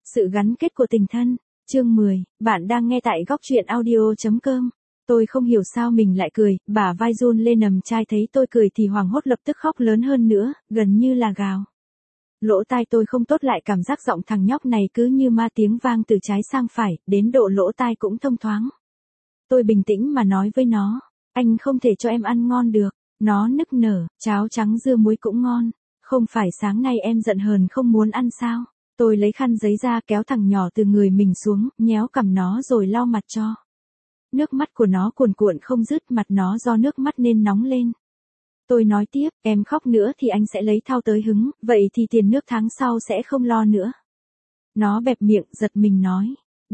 Sự gắn kết của tình thân. Chương 10, bạn đang nghe tại góc truyện audio.com. Tôi không hiểu sao mình lại cười, bả vai run lên nằm trai thấy tôi cười thì hoảng hốt lập tức khóc lớn hơn nữa, gần như là gào. Lỗ tai tôi không tốt lại cảm giác giọng thằng nhóc này cứ như ma tiếng vang từ trái sang phải, đến độ lỗ tai cũng thông thoáng. Tôi bình tĩnh mà nói với nó, anh không thể cho em ăn ngon được. Nó nức nở, cháo trắng dưa muối cũng ngon. Không phải sáng nay em giận hờn không muốn ăn sao? Tôi lấy khăn giấy ra kéo thằng nhỏ từ người mình xuống, nhéo cằm nó rồi lau mặt cho. Nước mắt của nó cuồn cuộn không dứt, mặt nó do nước mắt nên nóng lên. Tôi nói tiếp, em khóc nữa thì anh sẽ lấy thao tới hứng, vậy thì tiền nước tháng sau sẽ không lo nữa. Nó bẹp miệng, giật mình nói.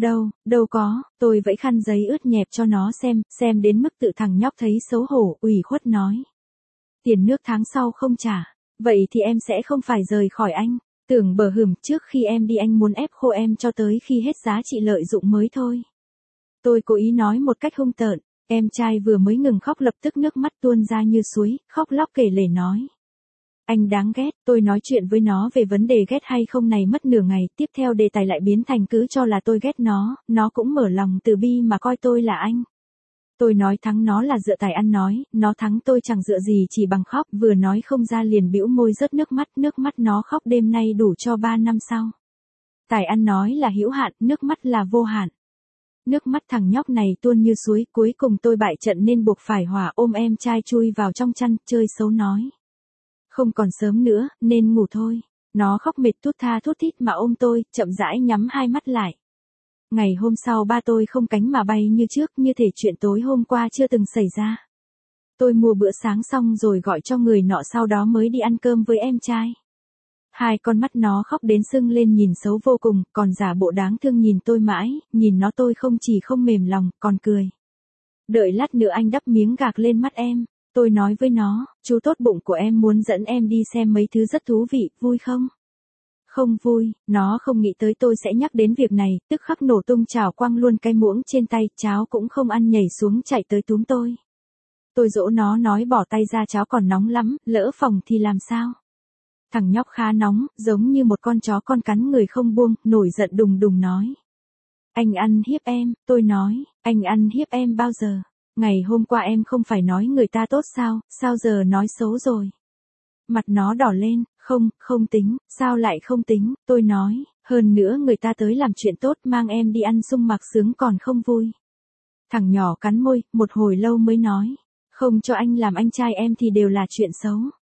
Đâu có, tôi vẫy khăn giấy ướt nhẹp cho nó xem đến mức tự thằng nhóc thấy xấu hổ, ủy khuất nói. Tiền nước tháng sau không trả, vậy thì em sẽ không phải rời khỏi anh. Tưởng bờ hửm trước khi em đi anh muốn ép khô em cho tới khi hết giá trị lợi dụng mới thôi. Tôi cố ý nói một cách hung tợn, em trai vừa mới ngừng khóc lập tức nước mắt tuôn ra như suối, khóc lóc kể lể nói. Anh đáng ghét, tôi nói chuyện với nó về vấn đề ghét hay không này mất nửa ngày, tiếp theo đề tài lại biến thành cứ cho là tôi ghét nó cũng mở lòng từ bi mà coi tôi là anh. Tôi nói thắng nó là dựa tài ăn nói, nó thắng tôi chẳng dựa gì chỉ bằng khóc, vừa nói không ra liền bĩu môi rớt nước mắt nó khóc đêm nay đủ cho 3 năm sau. Tài ăn nói là hữu hạn, nước mắt là vô hạn. Nước mắt thằng nhóc này tuôn như suối, cuối cùng tôi bại trận nên buộc phải hỏa ôm em trai chui vào trong chăn, chơi xấu nói. Không còn sớm nữa, nên ngủ thôi. Nó khóc mệt thút tha thút thít mà ôm tôi, chậm rãi nhắm hai mắt lại. Ngày hôm sau ba tôi không cánh mà bay như trước, như thể chuyện tối hôm qua chưa từng xảy ra. Tôi mua bữa sáng xong rồi gọi cho người nọ sau đó mới đi ăn cơm với em trai. Hai con mắt nó khóc đến sưng lên nhìn xấu vô cùng, còn giả bộ đáng thương nhìn tôi mãi, nhìn nó tôi không chỉ không mềm lòng, còn cười. Đợi lát nữa anh đắp miếng gạc lên mắt em. Tôi nói với nó, chú tốt bụng của em muốn dẫn em đi xem mấy thứ rất thú vị, vui không? Không vui, nó không nghĩ tới tôi sẽ nhắc đến việc này, tức khắc nổ tung chảo quăng luôn cái muỗng trên tay, cháo cũng không ăn nhảy xuống chạy tới túm tôi. Tôi dỗ nó nói bỏ tay ra cháo còn nóng lắm, lỡ phỏng thì làm sao? Thằng nhóc khá nóng, giống như một con chó con cắn người không buông, nổi giận đùng đùng nói. Anh ăn hiếp em, tôi nói, anh ăn hiếp em bao giờ? Ngày hôm qua em không phải nói người ta tốt sao giờ nói xấu rồi? Mặt nó đỏ lên, không tính, sao lại không tính, tôi nói, hơn nữa người ta tới làm chuyện tốt mang em đi ăn sung mặc sướng còn không vui. Thằng nhỏ cắn môi, một hồi lâu mới nói, không cho anh làm anh trai em thì đều là chuyện xấu.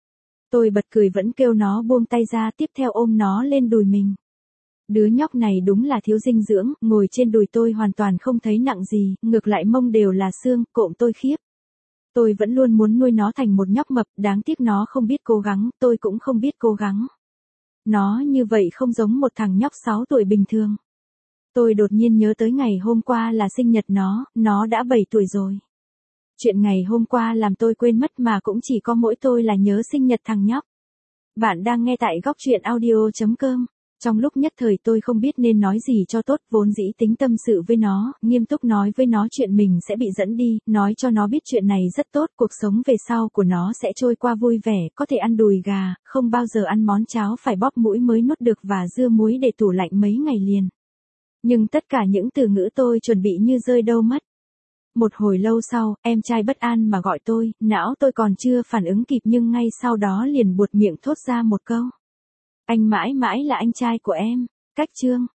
Tôi bật cười vẫn kêu nó buông tay ra tiếp theo ôm nó lên đùi mình. Đứa nhóc này đúng là thiếu dinh dưỡng, ngồi trên đùi tôi hoàn toàn không thấy nặng gì, ngược lại mông đều là xương, cộm tôi khiếp. Tôi vẫn luôn muốn nuôi nó thành một nhóc mập, đáng tiếc nó không biết cố gắng, tôi cũng không biết cố gắng. Nó như vậy không giống một thằng nhóc 6 tuổi bình thường. Tôi đột nhiên nhớ tới ngày hôm qua là sinh nhật nó đã 7 tuổi rồi. Chuyện ngày hôm qua làm tôi quên mất mà cũng chỉ có mỗi tôi là nhớ sinh nhật thằng nhóc. Bạn đang nghe tại góc truyện audio.com. Trong lúc nhất thời tôi không biết nên nói gì cho tốt, vốn dĩ tính tâm sự với nó, nghiêm túc nói với nó chuyện mình sẽ bị dẫn đi, nói cho nó biết chuyện này rất tốt, cuộc sống về sau của nó sẽ trôi qua vui vẻ, có thể ăn đùi gà, không bao giờ ăn món cháo phải bóp mũi mới nuốt được và dưa muối để tủ lạnh mấy ngày liền. Nhưng tất cả những từ ngữ tôi chuẩn bị như rơi đâu mất. Một hồi lâu sau, em trai bất an mà gọi tôi, não tôi còn chưa phản ứng kịp nhưng ngay sau đó liền buột miệng thốt ra một câu. Anh mãi mãi là anh trai của em. Cách chương.